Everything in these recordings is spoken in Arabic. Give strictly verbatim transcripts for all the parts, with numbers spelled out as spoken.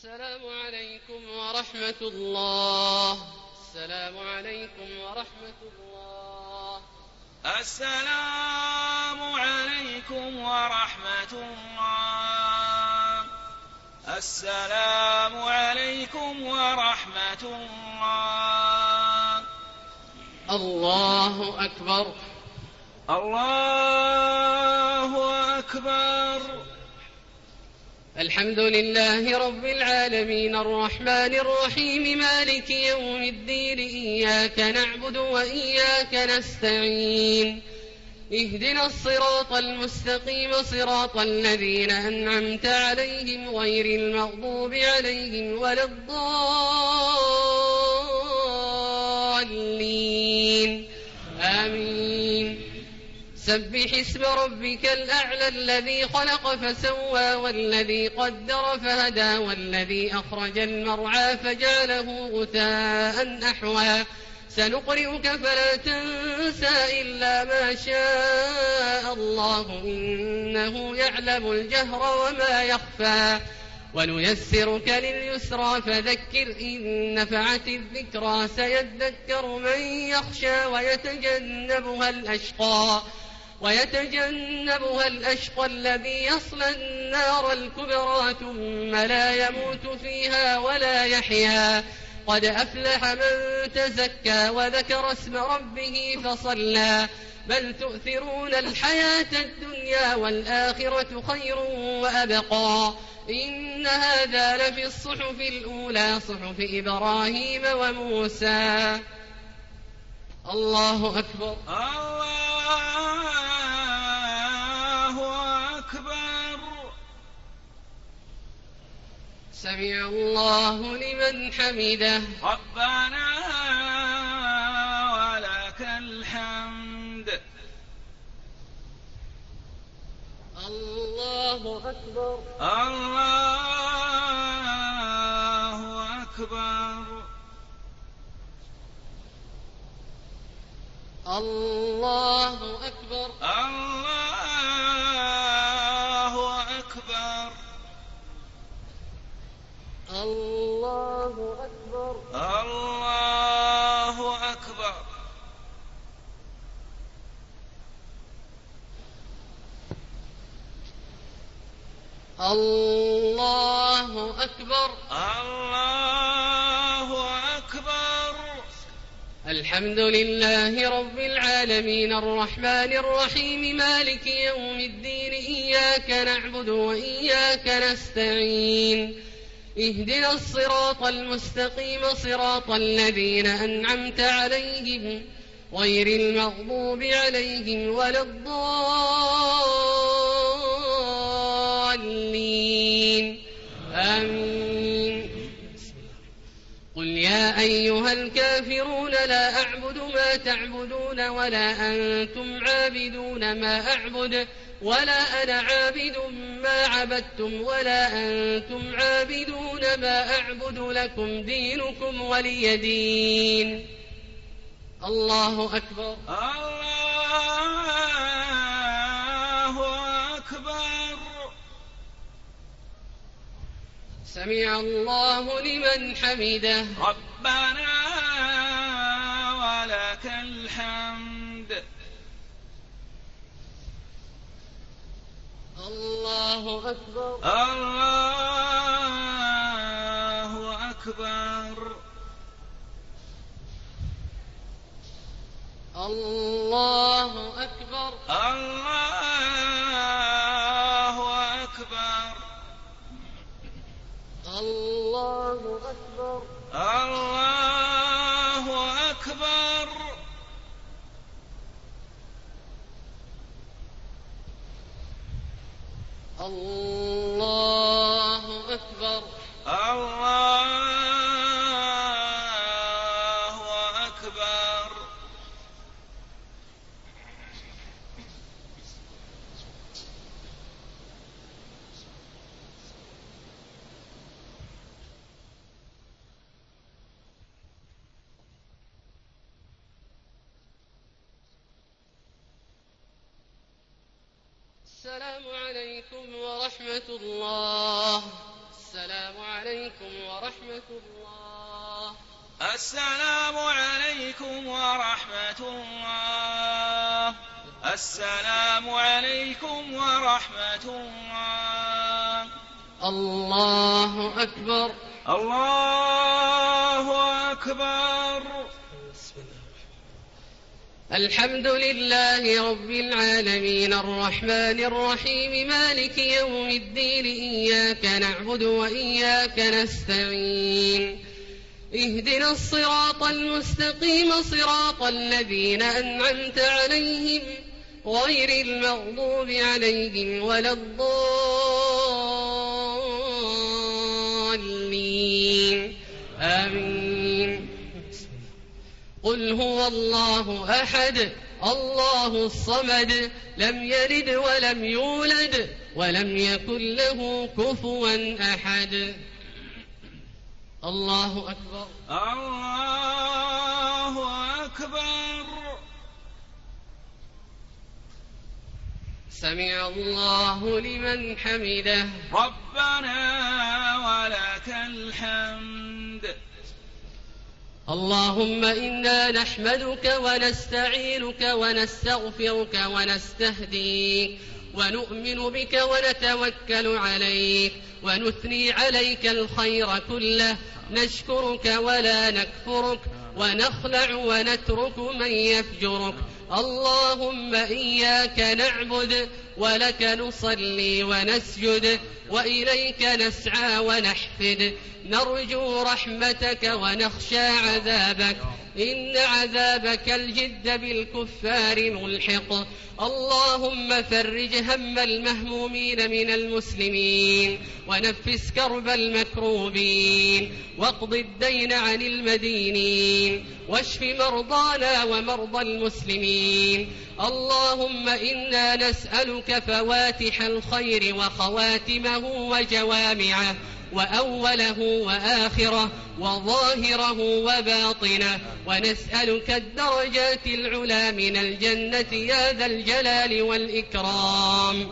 السلام عليكم ورحمة الله. السلام عليكم ورحمة الله. السلام عليكم ورحمة الله. السلام عليكم ورحمة الله. الله أكبر. الله أكبر. الحمد لله رب العالمين الرحمن الرحيم مالك يوم الدين إياك نعبد وإياك نستعين اهدنا الصراط المستقيم صراط الذين أنعمت عليهم غير المغضوب عليهم ولا الضالين آمين. سبح اسم ربك الأعلى الذي خلق فسوى والذي قدر فهدى والذي أخرج المرعى فجعله غثاء أحوى سنقرئك فلا تنسى إلا ما شاء الله إنه يعلم الجهر وما يخفى ونيسرك لليسرى فذكر إن نفعت الذكرى سيذكر من يخشى ويتجنبها الأشقى ويتجنبها الأشقى الذي يصلى النار الكبرى ثم لا يموت فيها ولا يحيا قد أفلح من تزكى وذكر اسم ربه فصلى بل تؤثرون الحياة الدنيا والآخرة خير وأبقى إن هذا لفي الصحف الأولى صحف إبراهيم وموسى. الله أكبر. الله أكبر. سمع الله لمن حمده. ربنا ولك الحمد. الله أكبر. الله أكبر. الله أكبر. الله أكبر. الله أكبر. الله أكبر. الله أكبر. الله أكبر. الحمد لله رب العالمين الرحمن الرحيم مالك يوم الدين إياك نعبد وإياك نستعين اهدنا الصراط المستقيم صراط الذين أنعمت عليهم غير المغضوب عليهم ولا الضالين آمين. قل يا أيها الكافرون لا أعبد ما تعبدون ولا أنتم عابدون ما أعبد ولا أنا عابد ما عبدتم ولا أنتم عابدون ما أعبد لكم دينكم ولي دين. الله أكبر. الله أكبر. سمع الله لمن حمده. ربنا ولك الحمد. الله أكبر. الله أكبر. الله أكبر. الله أكبر. الله أكبر. الله أكبر. الله أكبر. الله أكبر. السلام عليكم ورحمة الله. السلام عليكم عليكم ورحمة الله. السلام عليكم ورحمة الله. السلام عليكم ورحمة الله. الله أكبر. الله أكبر. الحمد لله رب العالمين الرحمن الرحيم مالك يوم الدين إياك نعبد وإياك نستعين اهدنا الصراط المستقيم صراط الذين أنعمت عليهم غير المغضوب عليهم ولا الضالين آمين. قل هو الله أحد الله الصمد لم يلد ولم يولد ولم يكن له كفوا أحد. الله أكبر. الله أكبر. سمع الله لمن حمده. ربنا ولك الحمد. اللهم إنا نحمدك ونستعينك ونستغفرك ونستهديك ونؤمن بك ونتوكل عليك ونثني عليك الخير كله نشكرك ولا نكفرك ونخلع ونترك من يفجرك. اللهم إياك نعبد ولك نصلي ونسجد وإليك نسعى ونحفد نرجو رحمتك ونخشى عذابك إن عذابك الجد بالكفار ملحق. اللهم فرج هم المهمومين من المسلمين ونفس كرب المكروبين واقض الدين عن المدينين واشف مرضانا ومرضى المسلمين. اللهم إنا نسألك فواتح الخير وخواتمه وجوامعه وأوله وآخره وظاهره وباطنه ونسألك الدرجات العلى من الجنة يا ذا الجلال والإكرام.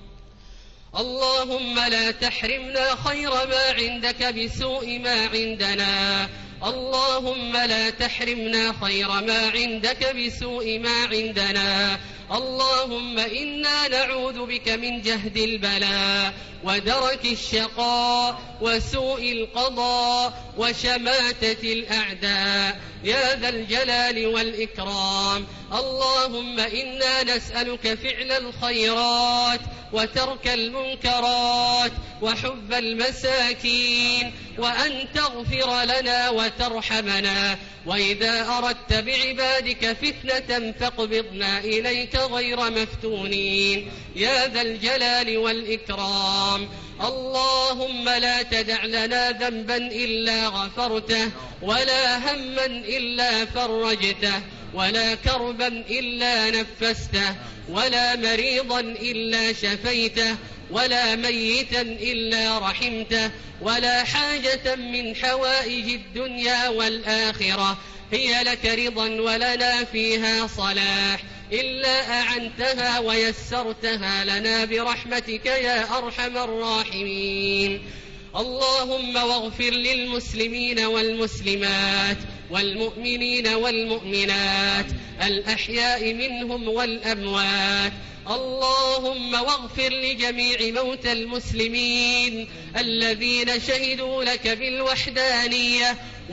اللهم لا تحرمنا خير ما عندك بسوء ما عندنا. اللهم لا تحرمنا خير ما عندك بسوء ما عندنا. اللهم إنا نعوذ بك من جهد البلاء ودرك الشقاء وسوء القضاء وشماتة الأعداء يا ذا الجلال والإكرام. اللهم إنا نسألك فعل الخيرات وترك المنكرات وحب المساكين وأن تغفر لنا وترحمنا وإذا أردت بعبادك فتنة فاقبضنا إليك غير مفتونين يا ذا الجلال والإكرام. اللهم لا تدع لنا ذنبا إلا غفرته ولا هما إلا فرجته ولا كربا إلا نفسته ولا مريضا إلا شفيته ولا ميتا إلا رحمته ولا حاجة من حوائج الدنيا والآخرة هي لك رضا ولنا فيها صلاح إلا أعنتها ويسرتها لنا برحمتك يا أرحم الراحمين. اللهم واغفر للمسلمين والمسلمات والمؤمنين والمؤمنات الأحياء منهم والأموات. اللهم واغفر لجميع موتى المسلمين الذين شهدوا لك بالوحدانية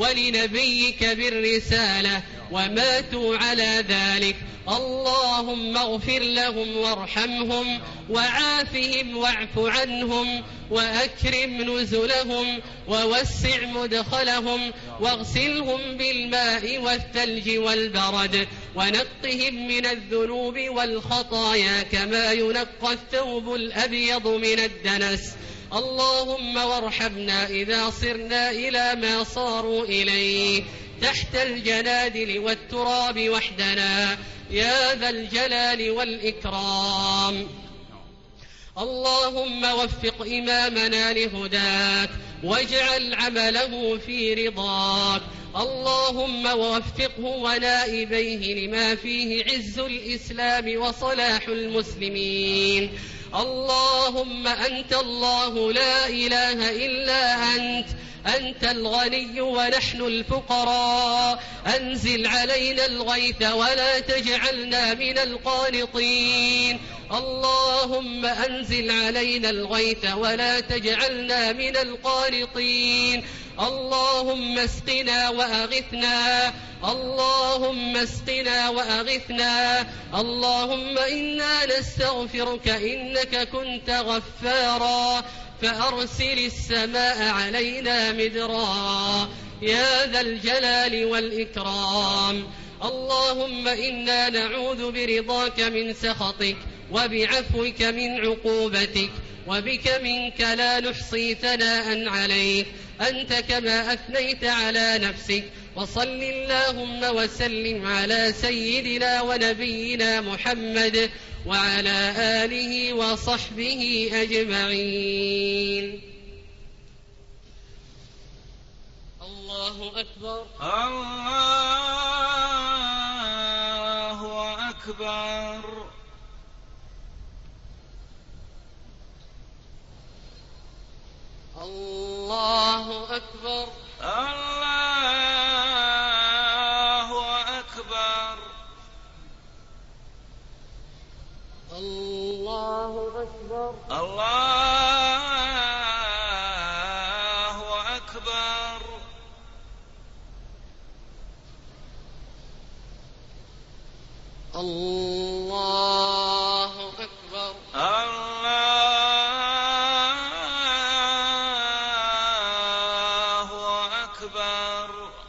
ولنبيك بالرسالة وماتوا على ذلك. اللهم اغفر لهم وارحمهم وعافهم واعف عنهم وأكرم نزلهم ووسع مدخلهم واغسلهم بالماء والثلج والبرد ونقهم من الذنوب والخطايا كما ينقى الثوب الأبيض من الدنس. اللهم وارحمنا إذا صرنا إلى ما صاروا إليه تحت الجنادل والتراب وحدنا يا ذا الجلال والإكرام. اللهم وفق إمامنا لهداك واجعل عمله في رضاك. اللهم ووفقه ونائبيه لما فيه عز الإسلام وصلاح المسلمين. اللهم أنت الله لا إله إلا أنت أنت الغني ونحن الفقراء، أنزل علينا الغيث ولا تجعلنا من القانطين. اللهم أنزل علينا الغيث ولا تجعلنا من القانطين. اللهم اسقنا وأغثنا، اللهم اسقنا وأغثنا. اللهم إنا نستغفرك إنك كنت غفارا، فأرسل السماء علينا مدرارا يا ذا الجلال والإكرام. اللهم إنا نعوذ برضاك من سخطك وبعفوك من عقوبتك، وبك منك لا نحصي ثناء عليك أنت كما أثنيت على نفسك. وصل اللهم وسلم على سيدنا ونبينا محمد وعلى آله وصحبه أجمعين. الله أكبر الله أكبر. الله أكبر الله أكبر. الله أكبر الله أكبر. الله أكبر الله أكبر.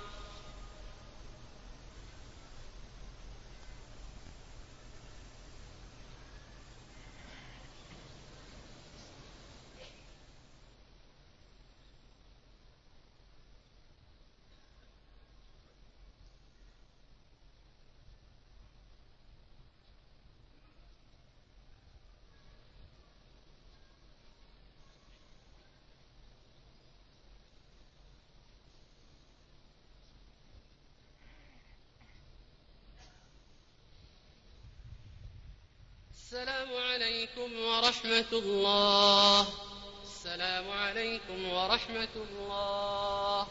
السلام عليكم ورحمة الله. السلام عليكم ورحمة الله.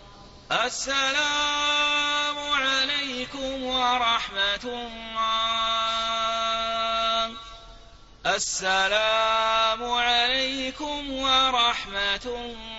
السلام عليكم ورحمة الله. السلام عليكم ورحمة الله.